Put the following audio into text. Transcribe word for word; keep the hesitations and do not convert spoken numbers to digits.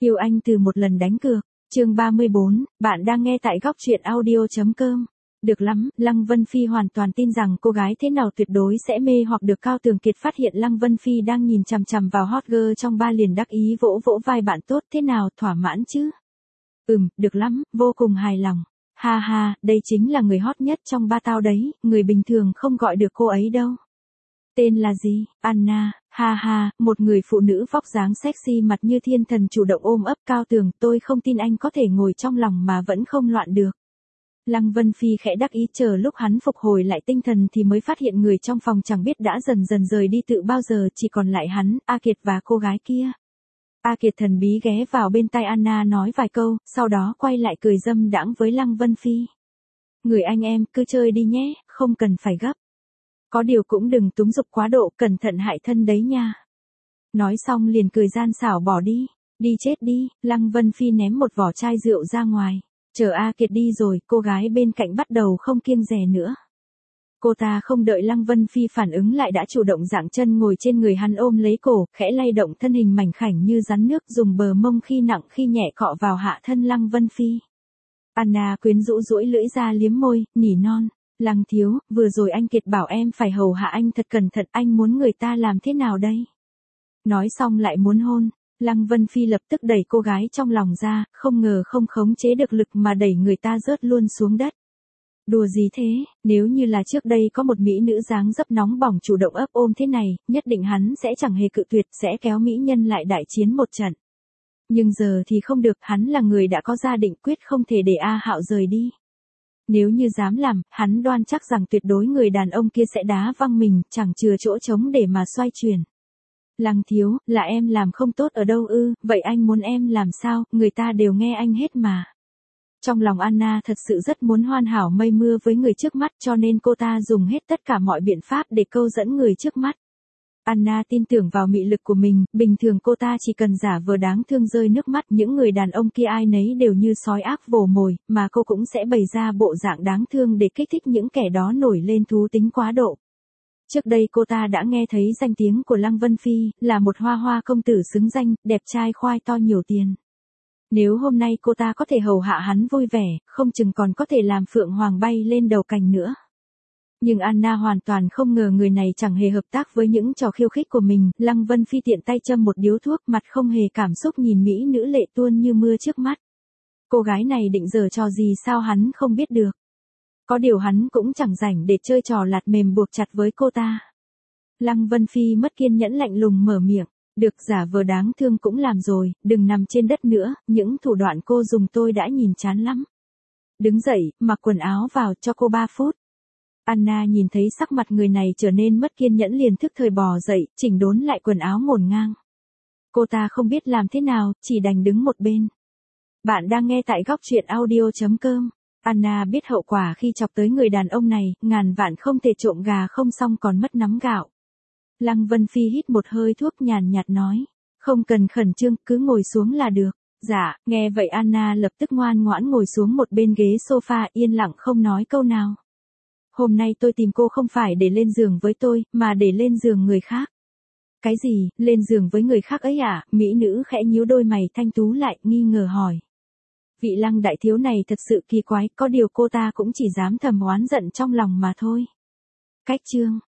Yêu anh từ một lần đánh cược. Chương ba mươi bốn, bạn đang nghe tại góc truyện audio.com. Được lắm, Lăng Vân Phi hoàn toàn tin rằng cô gái thế nào tuyệt đối sẽ mê hoặc được. Cao Tường Kiệt phát hiện Lăng Vân Phi đang nhìn chằm chằm vào hot girl trong ba liền đắc ý vỗ vỗ vai bạn tốt, thế nào, thỏa mãn chứ? Ừm, được lắm, vô cùng hài lòng. Ha ha, đây chính là người hot nhất trong ba tao đấy, người bình thường không gọi được cô ấy đâu. Tên là gì? Anna. Ha ha, một người phụ nữ vóc dáng sexy mặt như thiên thần chủ động ôm ấp Cao Tường, tôi không tin anh có thể ngồi trong lòng mà vẫn không loạn được. Lăng Vân Phi khẽ đắc ý, chờ lúc hắn phục hồi lại tinh thần thì mới phát hiện người trong phòng chẳng biết đã dần dần rời đi tự bao giờ, chỉ còn lại hắn, A Kiệt và cô gái kia. A Kiệt thần bí ghé vào bên tai Anna nói vài câu, sau đó quay lại cười dâm đãng với Lăng Vân Phi. Người anh em, cứ chơi đi nhé, không cần phải gấp. Có điều cũng đừng túng dục quá độ, cẩn thận hại thân đấy nha. Nói xong liền cười gian xảo bỏ đi. Đi chết đi, Lăng Vân Phi ném một vỏ chai rượu ra ngoài. Chờ A Kiệt đi rồi, cô gái bên cạnh bắt đầu không kiêng dè nữa. Cô ta không đợi Lăng Vân Phi phản ứng lại đã chủ động giãng chân ngồi trên người hắn ôm lấy cổ, khẽ lay động thân hình mảnh khảnh như rắn nước, dùng bờ mông khi nặng khi nhẹ cọ vào hạ thân Lăng Vân Phi. Anna quyến rũ duỗi lưỡi ra liếm môi, nỉ non. Lăng thiếu, vừa rồi anh Kiệt bảo em phải hầu hạ anh thật cẩn thận, anh muốn người ta làm thế nào đây? Nói xong lại muốn hôn. Lăng Vân Phi lập tức đẩy cô gái trong lòng ra, không ngờ không khống chế được lực mà đẩy người ta rớt luôn xuống đất. Đùa gì thế, nếu như là trước đây có một mỹ nữ dáng dấp nóng bỏng chủ động ấp ôm thế này, nhất định hắn sẽ chẳng hề cự tuyệt, sẽ kéo mỹ nhân lại đại chiến một trận. Nhưng giờ thì không được, hắn là người đã có gia định, quyết không thể để A Hạo rời đi. Nếu như dám làm, hắn đoan chắc rằng tuyệt đối người đàn ông kia sẽ đá văng mình, chẳng chừa chỗ trống để mà xoay chuyển. Lăng thiếu, là em làm không tốt ở đâu ư, vậy anh muốn em làm sao, người ta đều nghe anh hết mà. Trong lòng Anna thật sự rất muốn hoàn hảo mây mưa với người trước mắt, cho nên cô ta dùng hết tất cả mọi biện pháp để câu dẫn người trước mắt. Anna tin tưởng vào mị lực của mình, bình thường cô ta chỉ cần giả vờ đáng thương rơi nước mắt, những người đàn ông kia ai nấy đều như sói ác vồ mồi, mà cô cũng sẽ bày ra bộ dạng đáng thương để kích thích những kẻ đó nổi lên thú tính quá độ. Trước đây cô ta đã nghe thấy danh tiếng của Lăng Vân Phi, là một hoa hoa công tử xứng danh, đẹp trai khoai to nhiều tiền. Nếu hôm nay cô ta có thể hầu hạ hắn vui vẻ, không chừng còn có thể làm phượng hoàng bay lên đầu cành nữa. Nhưng Anna hoàn toàn không ngờ người này chẳng hề hợp tác với những trò khiêu khích của mình. Lăng Vân Phi tiện tay châm một điếu thuốc, mặt không hề cảm xúc nhìn mỹ nữ lệ tuôn như mưa trước mắt. Cô gái này định giở trò gì sao hắn không biết được. Có điều hắn cũng chẳng rảnh để chơi trò lạt mềm buộc chặt với cô ta. Lăng Vân Phi mất kiên nhẫn lạnh lùng mở miệng. Được, giả vờ đáng thương cũng làm rồi, đừng nằm trên đất nữa, những thủ đoạn cô dùng tôi đã nhìn chán lắm. Đứng dậy, mặc quần áo vào, cho cô ba phút. Anna nhìn thấy sắc mặt người này trở nên mất kiên nhẫn liền thức thời bò dậy, chỉnh đốn lại quần áo ngổn ngang. Cô ta không biết làm thế nào, chỉ đành đứng một bên. Bạn đang nghe tại góc truyện audio.com. Anna biết hậu quả khi chọc tới người đàn ông này, ngàn vạn không thể trộm gà không xong còn mất nắm gạo. Lăng Vân Phi hít một hơi thuốc nhàn nhạt nói. Không cần khẩn trương, cứ ngồi xuống là được. Dạ, nghe vậy Anna lập tức ngoan ngoãn ngồi xuống một bên ghế sofa, yên lặng không nói câu nào. Hôm nay tôi tìm cô không phải để lên giường với tôi, mà để lên giường người khác. Cái gì, lên giường với người khác ấy à? Mỹ nữ khẽ nhíu đôi mày thanh tú lại, nghi ngờ hỏi. Vị Lăng đại thiếu này thật sự kỳ quái, có điều cô ta cũng chỉ dám thầm oán giận trong lòng mà thôi. Cách chương